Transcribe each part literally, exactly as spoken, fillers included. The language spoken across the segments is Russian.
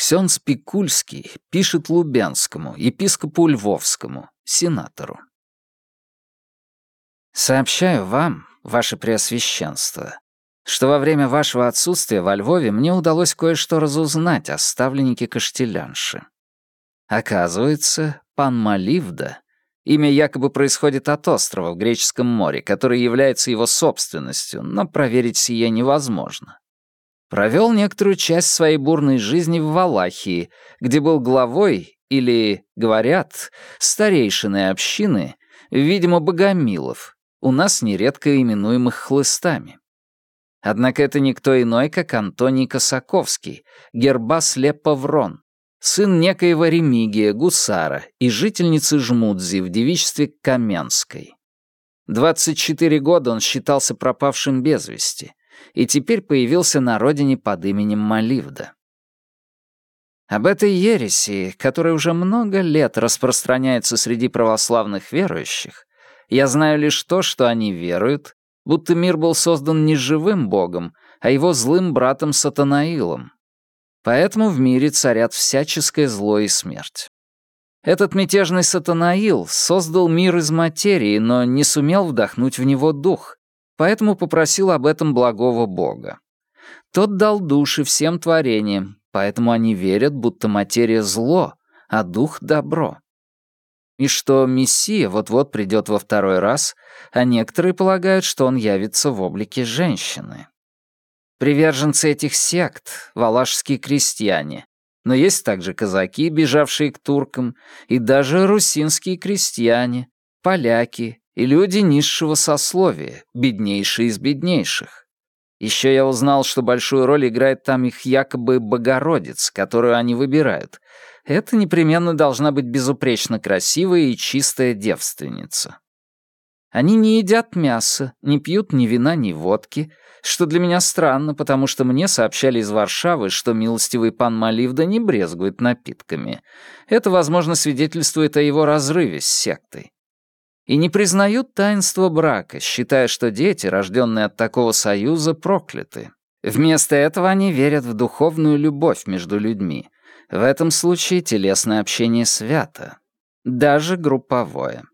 Ксенц Пикульский пишет Лубенскому, епископу Львовскому, сенатору. «Сообщаю вам, ваше преосвященство, что во время вашего отсутствия во Львове мне удалось кое-что разузнать о ставленнике Каштелянши. Оказывается, пан Маливда, имя якобы происходит от острова в Греческом море, который является его собственностью, но проверить сие невозможно, провел некоторую часть своей бурной жизни в Валахии, где был главой, или, говорят, старейшиной общины, видимо, богомилов, у нас нередко именуемых хлыстами. Однако это никто иной, как Антоний Косаковский, Гербас Лепаврон, сын некоего Ремигия, гусара и жительницы Жмудзи в девичестве Каменской. двадцать четыре года он считался пропавшим без вести, и теперь появился на родине под именем Маливда. Об этой ереси, которая уже много лет распространяется среди православных верующих, я знаю лишь то, что они веруют, будто мир был создан не живым богом, а его злым братом Сатанаилом. Поэтому в мире царят всяческое зло и смерть. Этот мятежный Сатанаил создал мир из материи, но не сумел вдохнуть в него дух, поэтому попросил об этом благого бога. Тот дал души всем творениям, поэтому они верят, будто материя — зло, а дух — добро. И что Мессия вот-вот придет во второй раз, а некоторые полагают, что он явится в облике женщины. Приверженцы этих сект — валашские крестьяне, но есть также казаки, бежавшие к туркам, и даже русинские крестьяне, поляки и люди низшего сословия, беднейшие из беднейших. Еще я узнал, что большую роль играет там их якобы Богородица, которую они выбирают. Это непременно должна быть безупречно красивая и чистая девственница. Они не едят мяса, не пьют ни вина, ни водки, что для меня странно, потому что мне сообщали из Варшавы, что милостивый пан Маливда не брезгует напитками. Это, возможно, свидетельствует о его разрыве с сектой. И не признают таинство брака, считая, что дети, рожденные от такого союза, прокляты. Вместо этого они верят в духовную любовь между людьми. В этом случае телесное общение свято, даже групповое.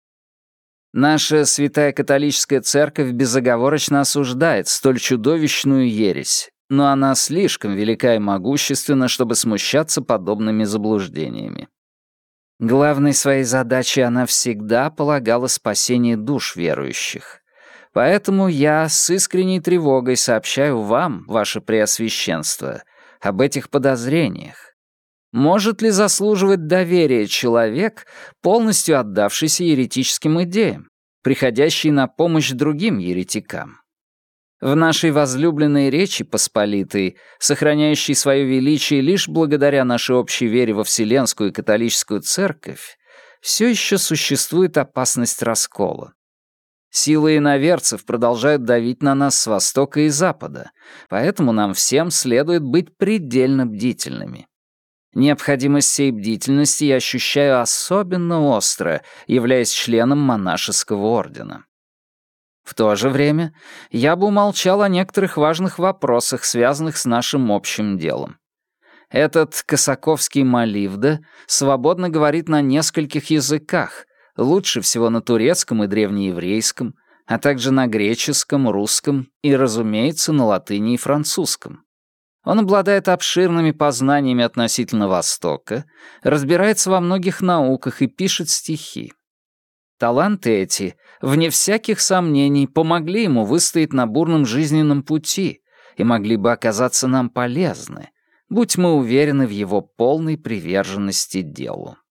Наша святая католическая церковь безоговорочно осуждает столь чудовищную ересь, но она слишком велика и могущественна, чтобы смущаться подобными заблуждениями. Главной своей задачей она всегда полагала спасение душ верующих. Поэтому я с искренней тревогой сообщаю вам, ваше преосвященство, об этих подозрениях. Может ли заслуживать доверия человек, полностью отдавшийся еретическим идеям, приходящий на помощь другим еретикам? В нашей возлюбленной Речи Посполитой, сохраняющей свое величие лишь благодаря нашей общей вере во Вселенскую католическую церковь, все еще существует опасность раскола. Силы иноверцев продолжают давить на нас с востока и запада, поэтому нам всем следует быть предельно бдительными. Необходимость сей бдительности я ощущаю особенно остро, являясь членом монашеского ордена. В то же время я бы умолчал о некоторых важных вопросах, связанных с нашим общим делом. Этот Косаковский Маливда свободно говорит на нескольких языках, лучше всего на турецком и древнееврейском, а также на греческом, русском и, разумеется, на латыни и французском. Он обладает обширными познаниями относительно Востока, разбирается во многих науках и пишет стихи. Таланты эти, вне всяких сомнений, помогли ему выстоять на бурном жизненном пути и могли бы оказаться нам полезны, будь мы уверены в его полной приверженности делу.